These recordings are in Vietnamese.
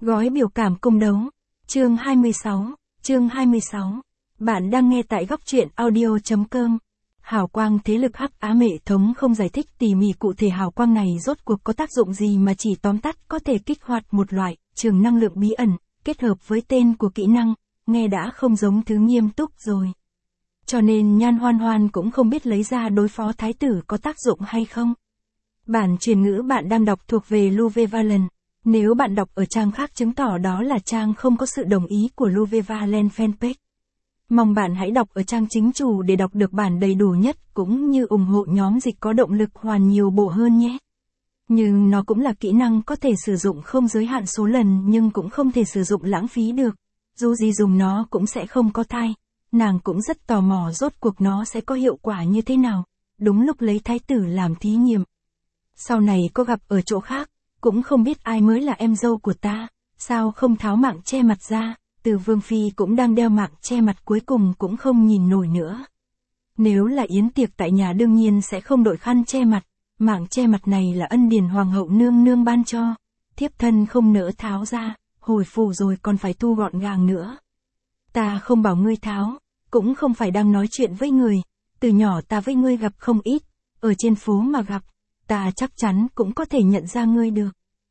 Gói biểu cảm cung đấu. Chương 26. Bạn đang nghe tại góc truyện audio.com. Hào quang thế lực hắc ám hệ thống không giải thích tỉ mỉ cụ thể hào quang này rốt cuộc có tác dụng gì mà chỉ tóm tắt có thể kích hoạt một loại trường năng lượng bí ẩn, kết hợp với tên của kỹ năng, nghe đã không giống thứ nghiêm túc rồi. Cho nên Nhan Hoan Hoan cũng không biết lấy ra đối phó thái tử có tác dụng hay không. Bản truyền ngữ bạn đang đọc thuộc về Luvevalent. Nếu bạn đọc ở trang khác chứng tỏ đó là trang không có sự đồng ý của Luvevalent fanpage. Mong bạn hãy đọc ở trang chính chủ để đọc được bản đầy đủ nhất cũng như ủng hộ nhóm dịch có động lực hoàn nhiều bộ hơn nhé. Nhưng nó cũng là kỹ năng có thể sử dụng không giới hạn số lần nhưng cũng không thể sử dụng lãng phí được. Dù gì dùng nó cũng sẽ không có thai. Nàng cũng rất tò mò rốt cuộc nó sẽ có hiệu quả như thế nào. Đúng lúc lấy thái tử làm thí nghiệm. Sau này có gặp ở chỗ khác, cũng không biết ai mới là em dâu của ta, sao không tháo mạng che mặt ra, Từ Vương Phi cũng đang đeo mạng che mặt cuối cùng cũng không nhìn nổi nữa. Nếu là yến tiệc tại nhà đương nhiên sẽ không đội khăn che mặt, mạng che mặt này là ân điển hoàng hậu nương nương ban cho, thiếp thân không nỡ tháo ra, hồi phủ rồi còn phải thu gọn gàng nữa. Ta không bảo ngươi tháo, cũng không phải đang nói chuyện với người, từ nhỏ ta với ngươi gặp không ít, ở trên phố mà gặp, ta chắc chắn cũng có thể nhận ra ngươi được.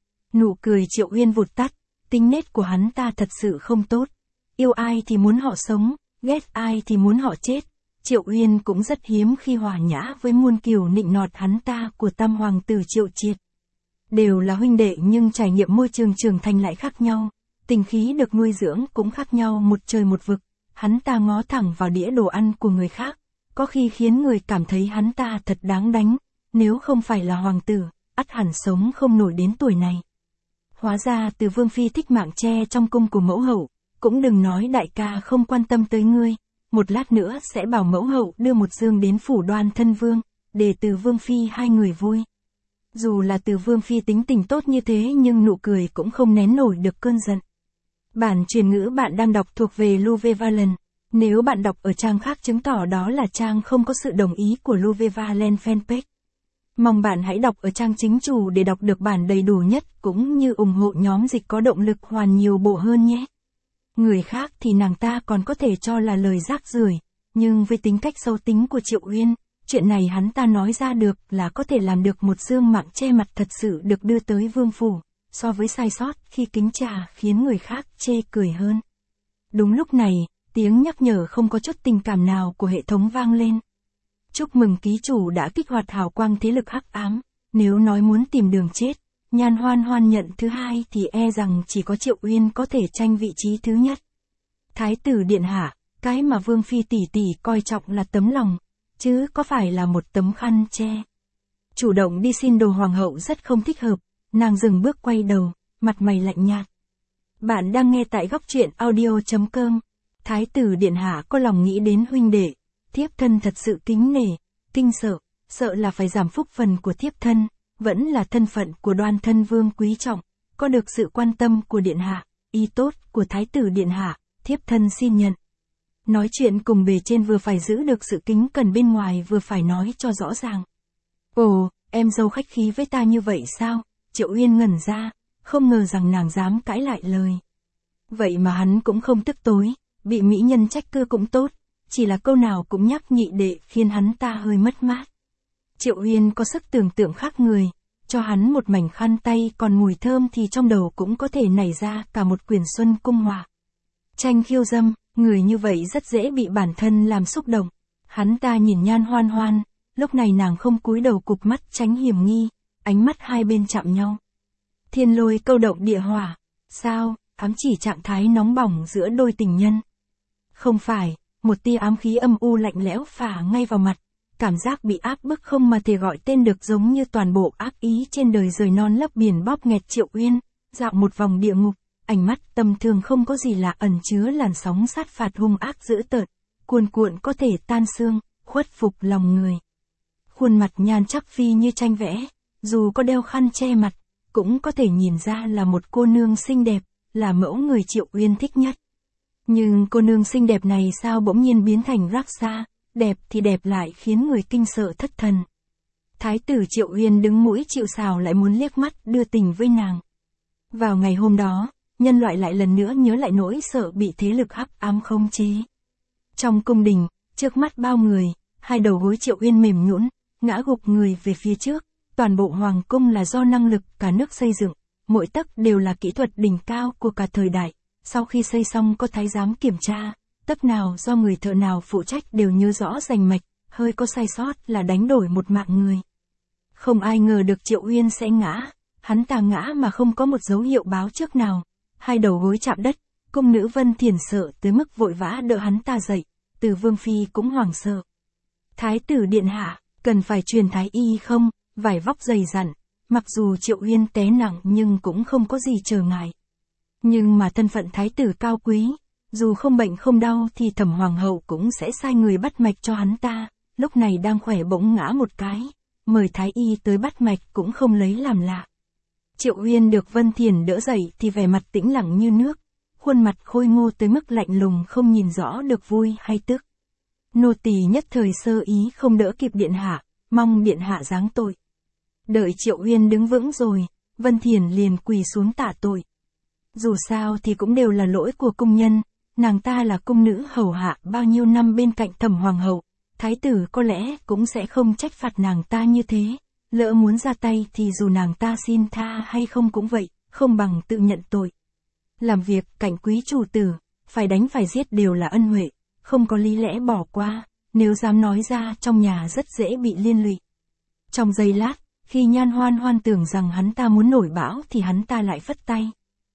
Nụ cười Triệu Uyên vụt tắt, tính nết của hắn ta thật sự không tốt. Yêu ai thì muốn họ sống, ghét ai thì muốn họ chết. Triệu Uyên cũng rất hiếm khi hòa nhã với muôn kiều nịnh nọt hắn ta của tam hoàng tử Triệu Triệt. Đều là huynh đệ nhưng trải nghiệm môi trường trưởng thành lại khác nhau. Tình khí được nuôi dưỡng cũng khác nhau một trời một vực. Hắn ta ngó thẳng vào đĩa đồ ăn của người khác, có khi khiến người cảm thấy hắn ta thật đáng đánh. Nếu không phải là hoàng tử, ắt hẳn sống không nổi đến tuổi này. Hóa ra Từ Vương Phi thích mạng che trong cung của mẫu hậu, cũng đừng nói đại ca không quan tâm tới ngươi, một lát nữa sẽ bảo mẫu hậu đưa một dương đến phủ Đoan Thân Vương, để Từ Vương Phi hai người vui. Dù là Từ Vương Phi tính tình tốt như thế nhưng nụ cười cũng không nén nổi được cơn giận. Bản truyền ngữ bạn đang đọc thuộc về Luvevalent. Nếu bạn đọc ở trang khác chứng tỏ đó là trang không có sự đồng ý của Luvevalent fanpage. Mong bạn hãy đọc ở trang chính chủ để đọc được bản đầy đủ nhất cũng như ủng hộ nhóm dịch có động lực hoàn nhiều bộ hơn nhé. Người khác thì nàng ta còn có thể cho là lời rác rưởi, nhưng với tính cách xấu tính của Triệu Uyên, chuyện này hắn ta nói ra được là có thể làm được một dương mạng che mặt thật sự được đưa tới vương phủ, so với sai sót khi kính trà khiến người khác chê cười hơn. Đúng lúc này, tiếng nhắc nhở không có chút tình cảm nào của hệ thống vang lên. Chúc mừng ký chủ đã kích hoạt hào quang thế lực hắc ám, nếu nói muốn tìm đường chết, Nhan Hoan Hoan nhận thứ hai thì e rằng chỉ có Triệu Uyên có thể tranh vị trí thứ nhất. Thái tử điện hạ, cái mà Vương Phi tỷ tỷ coi trọng là tấm lòng, chứ có phải là một tấm khăn che. Chủ động đi xin đồ hoàng hậu rất không thích hợp, nàng dừng bước quay đầu, mặt mày lạnh nhạt. Bạn đang nghe tại góc truyện audio.com. Thái tử điện hạ có lòng nghĩ đến huynh đệ, thiếp thân thật sự kính nể, kinh sợ là phải giảm phúc phần của thiếp thân, vẫn là thân phận của Đoan Thân Vương quý trọng, có được sự quan tâm của điện hạ, ý tốt của thái tử điện hạ, thiếp thân xin nhận. Nói chuyện cùng bề trên vừa phải giữ được sự kính cẩn bên ngoài vừa phải nói cho rõ ràng. Ồ, em dâu khách khí với ta như vậy sao? Triệu Uyên ngẩn ra, không ngờ rằng nàng dám cãi lại lời. Vậy mà hắn cũng không tức tối, bị mỹ nhân trách cứ cũng tốt, chỉ là câu nào cũng nhắc nhị đệ khiến hắn ta hơi mất mát. Triệu Uyên có sức tưởng tượng khác người, cho hắn một mảnh khăn tay còn mùi thơm thì trong đầu cũng có thể nảy ra cả một quyển xuân cung họa. Tranh khiêu dâm, người như vậy rất dễ bị bản thân làm xúc động. Hắn ta nhìn Nhan Hoan Hoan, lúc này nàng không cúi đầu cụp mắt tránh hiểm nghi, ánh mắt hai bên chạm nhau. Thiên lôi câu động địa hỏa, sao, ám chỉ trạng thái nóng bỏng giữa đôi tình nhân. Không phải, một tia ám khí âm u lạnh lẽo phả ngay vào mặt, cảm giác bị áp bức không mà thể gọi tên được giống như toàn bộ ác ý trên đời rời non lấp biển bóp nghẹt Triệu Uyên, dạo một vòng địa ngục, ánh mắt tầm thường không có gì lạ ẩn chứa làn sóng sát phạt hung ác dữ tợn, cuồn cuộn có thể tan xương, khuất phục lòng người. Khuôn mặt nhan chắc phi như tranh vẽ, dù có đeo khăn che mặt, cũng có thể nhìn ra là một cô nương xinh đẹp, là mẫu người Triệu Uyên thích nhất. Nhưng cô nương xinh đẹp này sao bỗng nhiên biến thành Raksa, đẹp thì đẹp lại khiến người kinh sợ thất thần. Thái tử Triệu Uyên đứng mũi chịu sào lại muốn liếc mắt đưa tình với nàng. Vào ngày hôm đó, nhân loại lại lần nữa nhớ lại nỗi sợ bị thế lực hắc ám khống chế. Trong cung đình, trước mắt bao người, hai đầu gối Triệu Uyên mềm nhũn, ngã gục người về phía trước, toàn bộ hoàng cung là do năng lực cả nước xây dựng, mỗi tấc đều là kỹ thuật đỉnh cao của cả thời đại, sau khi xây xong có thái giám kiểm tra, tấc nào do người thợ nào phụ trách đều nhớ rõ rành mạch, hơi có sai sót là đánh đổi một mạng người. Không ai ngờ được Triệu Uyên sẽ ngã, hắn ta ngã mà không có một dấu hiệu báo trước nào, hai đầu gối chạm đất, cung nữ Vân Thiền sợ tới mức vội vã đỡ hắn ta dậy, Từ Vương Phi cũng hoảng sợ. Thái tử điện hạ, cần phải truyền thái y không, vải vóc dày dặn, mặc dù Triệu Uyên té nặng nhưng cũng không có gì trở ngại. Nhưng mà thân phận thái tử cao quý, dù không bệnh không đau thì Thẩm Hoàng hậu cũng sẽ sai người bắt mạch cho hắn ta, lúc này đang khỏe bỗng ngã một cái, mời thái y tới bắt mạch cũng không lấy làm lạ. Triệu Uyên được Vân Thiền đỡ dậy thì vẻ mặt tĩnh lặng như nước, khuôn mặt khôi ngô tới mức lạnh lùng không nhìn rõ được vui hay tức. Nô tỳ nhất thời sơ ý không đỡ kịp điện hạ, mong điện hạ giáng tội. Đợi Triệu Uyên đứng vững rồi, Vân Thiền liền quỳ xuống tạ tội. Dù sao thì cũng đều là lỗi của cung nhân, nàng ta là cung nữ hầu hạ bao nhiêu năm bên cạnh Thẩm Hoàng hậu, thái tử có lẽ cũng sẽ không trách phạt nàng ta như thế, lỡ muốn ra tay thì dù nàng ta xin tha hay không cũng vậy, không bằng tự nhận tội. Làm việc cạnh quý chủ tử, phải đánh phải giết đều là ân huệ, không có lý lẽ bỏ qua, nếu dám nói ra trong nhà rất dễ bị liên lụy. Trong giây lát, khi Nhan Hoan Hoan tưởng rằng hắn ta muốn nổi bão thì hắn ta lại phất tay.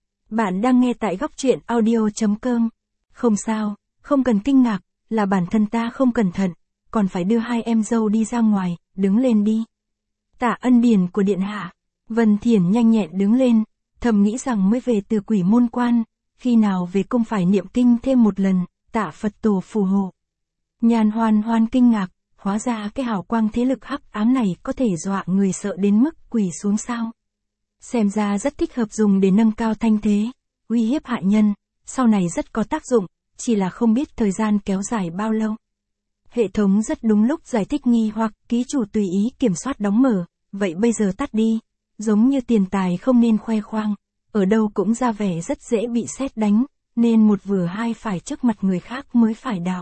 Bạn đang nghe tại góc truyện audio.com. Không sao, không cần kinh ngạc, là bản thân ta không cẩn thận, còn phải đưa hai em dâu đi ra ngoài, đứng lên đi. Tạ ân điển của điện hạ. Vân Thiền nhanh nhẹn đứng lên, thầm nghĩ rằng mới về từ Quỷ Môn Quan, khi nào về cung phải niệm kinh thêm một lần, tạ Phật tổ phù hộ. Nhan Hoan Hoan kinh ngạc, hóa ra cái hào quang thế lực hắc ám này có thể dọa người sợ đến mức quỳ xuống sao. Xem ra rất thích hợp dùng để nâng cao thanh thế, uy hiếp hại nhân, sau này rất có tác dụng, chỉ là không biết thời gian kéo dài bao lâu. Hệ thống rất đúng lúc giải thích nghi hoặc ký chủ tùy ý kiểm soát đóng mở, vậy bây giờ tắt đi, giống như tiền tài không nên khoe khoang, ở đâu cũng ra vẻ rất dễ bị sét đánh, nên một vừa hai phải trước mặt người khác mới phải đạo.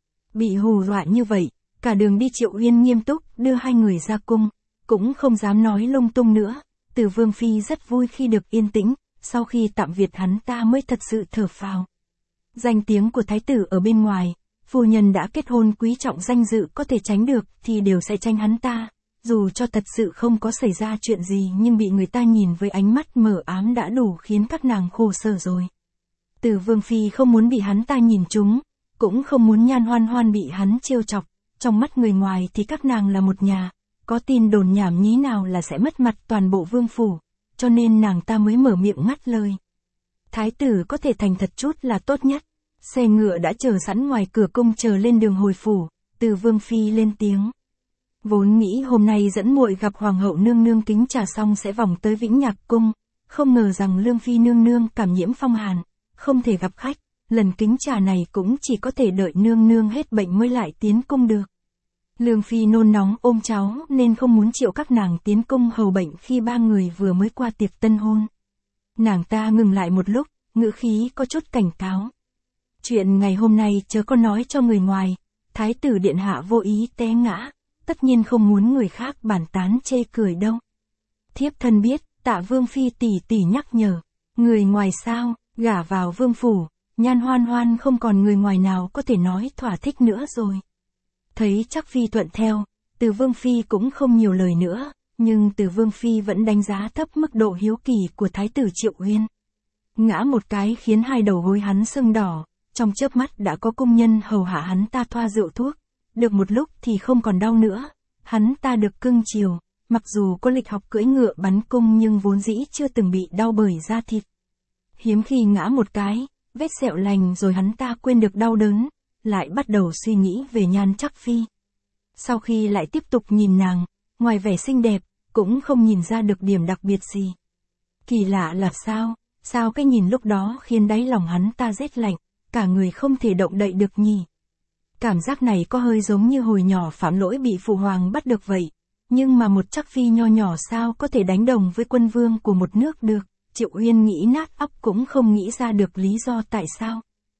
Bị hù dọa như vậy, cả đường đi Triệu Uyên nghiêm túc đưa hai người ra cung, cũng không dám nói lung tung nữa, Từ Vương Phi rất vui khi được yên tĩnh, sau khi tạm biệt hắn ta mới thật sự thở phào. Danh tiếng của thái tử ở bên ngoài, phu nhân đã kết hôn quý trọng danh dự có thể tránh được thì đều sẽ tránh hắn ta, dù cho thật sự không có xảy ra chuyện gì nhưng bị người ta nhìn với ánh mắt mờ ám đã đủ khiến các nàng khổ sở rồi. Từ Vương Phi không muốn bị hắn ta nhìn trúng, cũng không muốn Nhan Hoan Hoan bị hắn trêu chọc, trong mắt người ngoài thì các nàng là một nhà, có tin đồn nhảm nhí nào là sẽ mất mặt toàn bộ vương phủ, cho nên nàng ta mới mở miệng ngắt lời. Thái tử có thể thành thật chút là tốt nhất. Xe ngựa đã chờ sẵn ngoài cửa cung chờ lên đường hồi phủ, Từ Vương Phi lên tiếng. Vốn nghĩ hôm nay dẫn muội gặp Hoàng hậu nương nương kính trà xong sẽ vòng tới Vĩnh Nhạc cung, không ngờ rằng Lương Phi nương nương cảm nhiễm phong hàn, không thể gặp khách, lần kính trà này cũng chỉ có thể đợi nương nương hết bệnh mới lại tiến cung được. Lương Phi nôn nóng ôm cháu nên không muốn chịu các nàng tiến cung hầu bệnh khi ba người vừa mới qua tiệc tân hôn. Nàng ta ngừng lại một lúc, ngữ khí có chút cảnh cáo. Chuyện ngày hôm nay chớ có nói cho người ngoài, thái tử điện hạ vô ý té ngã, tất nhiên không muốn người khác bàn tán chê cười đâu. Thiếp thân biết, Tạ Vương Phi tỷ tỷ nhắc nhở, người ngoài sao, gả vào vương phủ, Nhan Hoan Hoan không còn người ngoài nào có thể nói thỏa thích nữa rồi. Thấy chắc Phi thuận theo, Từ Vương Phi cũng không nhiều lời nữa, nhưng Từ Vương Phi vẫn đánh giá thấp mức độ hiếu kỳ của thái tử Triệu Uyên. Ngã một cái khiến hai đầu gối hắn sưng đỏ. Trong chớp mắt đã có cung nhân hầu hạ hắn ta thoa rượu thuốc, được một lúc thì không còn đau nữa, hắn ta được cưng chiều, mặc dù có lịch học cưỡi ngựa bắn cung nhưng vốn dĩ chưa từng bị đau bởi da thịt. Hiếm khi ngã một cái, vết sẹo lành rồi hắn ta quên được đau đớn, lại bắt đầu suy nghĩ về Nhan Trắc Phi. Sau khi lại tiếp tục nhìn nàng, ngoài vẻ xinh đẹp, cũng không nhìn ra được điểm đặc biệt gì. Kỳ lạ là sao cái nhìn lúc đó khiến đáy lòng hắn ta rét lạnh. Cả người không thể động đậy được nhỉ. Cảm giác này có hơi giống như hồi nhỏ phạm lỗi bị phụ hoàng bắt được vậy. Nhưng mà một Trắc Phi nho nhỏ sao có thể đánh đồng với quân vương của một nước được, Triệu Uyên nghĩ nát óc cũng không nghĩ ra được lý do tại sao.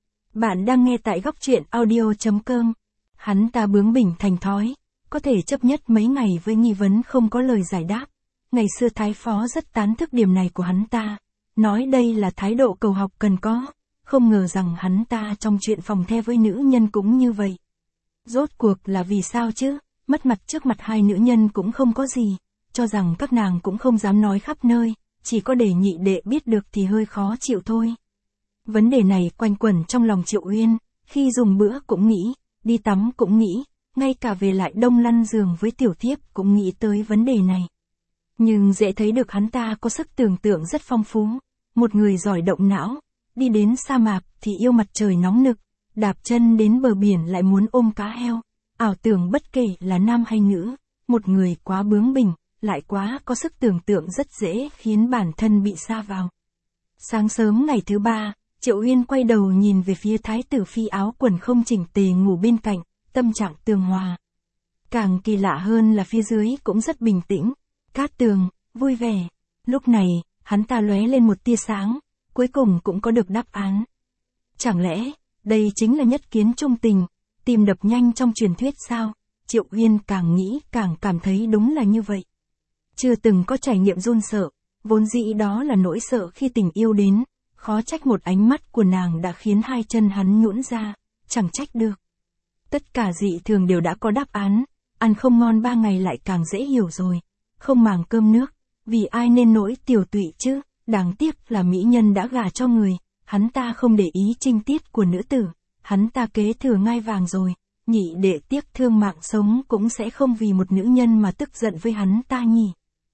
Bạn đang nghe tại góc truyện audio.com. Hắn ta bướng bỉnh thành thói, có thể chấp nhất mấy ngày với nghi vấn không có lời giải đáp. Ngày xưa Thái Phó rất tán thức điểm này của hắn ta, nói đây là thái độ cầu học cần có, không ngờ rằng hắn ta trong chuyện phòng the với nữ nhân cũng như vậy. Rốt cuộc là vì sao chứ, mất mặt trước mặt hai nữ nhân cũng không có gì, cho rằng các nàng cũng không dám nói khắp nơi, chỉ có để nhị đệ biết được thì hơi khó chịu thôi. Vấn đề này quanh quẩn trong lòng Triệu Uyên, khi dùng bữa cũng nghĩ, đi tắm cũng nghĩ, ngay cả về lại đông lăn giường với tiểu thiếp cũng nghĩ tới vấn đề này. Nhưng dễ thấy được hắn ta có sức tưởng tượng rất phong phú, một người giỏi động não, đi đến sa mạc thì yêu mặt trời nóng nực, đạp chân đến bờ biển lại muốn ôm cá heo, ảo tưởng bất kể là nam hay nữ, một người quá bướng bỉnh, lại quá có sức tưởng tượng rất dễ khiến bản thân bị sa vào. Sáng sớm ngày thứ ba, Triệu Uyên quay đầu nhìn về phía thái tử phi áo quần không chỉnh tề ngủ bên cạnh, tâm trạng tường hòa. Càng kỳ lạ hơn là phía dưới cũng rất bình tĩnh, cát tường, vui vẻ. Lúc này, hắn ta lóe lên một tia sáng, cuối cùng cũng có được đáp án. Chẳng lẽ, đây chính là nhất kiến trung tình, tim đập nhanh trong truyền thuyết sao? Triệu Uyên càng nghĩ càng cảm thấy đúng là như vậy. Chưa từng có trải nghiệm run sợ, vốn dĩ đó là nỗi sợ khi tình yêu đến, khó trách một ánh mắt của nàng đã khiến hai chân hắn nhũn ra, chẳng trách được. Tất cả dị thường đều đã có đáp án, ăn không ngon 3 ngày lại càng dễ hiểu rồi, không màng cơm nước, vì ai nên nỗi tiểu tụy chứ, đáng tiếc là mỹ nhân đã gả cho người, hắn ta không để ý trinh tiết của nữ tử, hắn ta kế thừa ngai vàng rồi, nhị đệ tiếc thương mạng sống cũng sẽ không vì một nữ nhân mà tức giận với hắn ta nhỉ.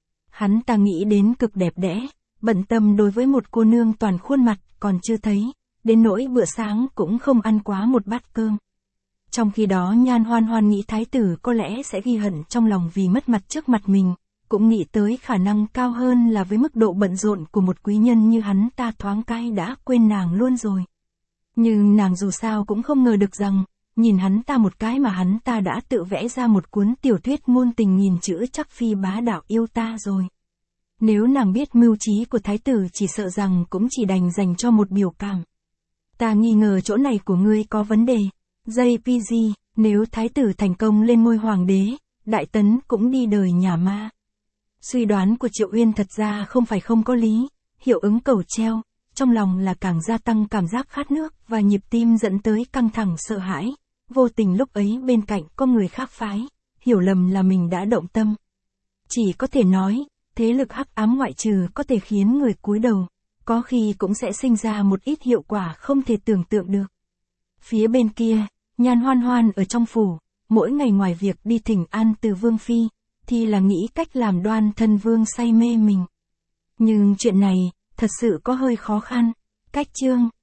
Hắn ta nghĩ đến cực đẹp đẽ, bận tâm đối với một cô nương toàn khuôn mặt còn chưa thấy, đến nỗi bữa sáng cũng không ăn quá một bát cơm. Trong khi đó Nhan Hoan Hoan nghĩ thái tử có lẽ sẽ ghi hận trong lòng vì mất mặt trước mặt mình, cũng nghĩ tới khả năng cao hơn là với mức độ bận rộn của một quý nhân như hắn ta thoáng cái đã quên nàng luôn rồi. Nhưng nàng dù sao cũng không ngờ được rằng, nhìn hắn ta một cái mà hắn ta đã tự vẽ ra một cuốn tiểu thuyết ngôn tình nghìn chữ chắc phi bá đạo yêu ta rồi. Nếu nàng biết mưu trí của thái tử chỉ sợ rằng cũng chỉ đành dành cho một biểu cảm. Ta nghi ngờ chỗ này của ngươi có vấn đề. JPG, nếu thái tử thành công lên ngôi hoàng đế, Đại Tấn cũng đi đời nhà ma. Suy đoán của Triệu Uyên thật ra không phải không có lý, hiệu ứng cầu treo, trong lòng là càng gia tăng cảm giác khát nước và nhịp tim dẫn tới căng thẳng sợ hãi, vô tình lúc ấy bên cạnh có người khác phái, hiểu lầm là mình đã động tâm. Chỉ có thể nói, thế lực hắc ám ngoại trừ có thể khiến người cúi đầu, có khi cũng sẽ sinh ra một ít hiệu quả không thể tưởng tượng được. Phía bên kia, Nhan Hoan Hoan ở trong phủ, mỗi ngày ngoài việc đi thỉnh an từ Vương Phi, thì là nghĩ cách làm Đoan Thân Vương say mê mình. Nhưng chuyện này, thật sự có hơi khó khăn, cách chương,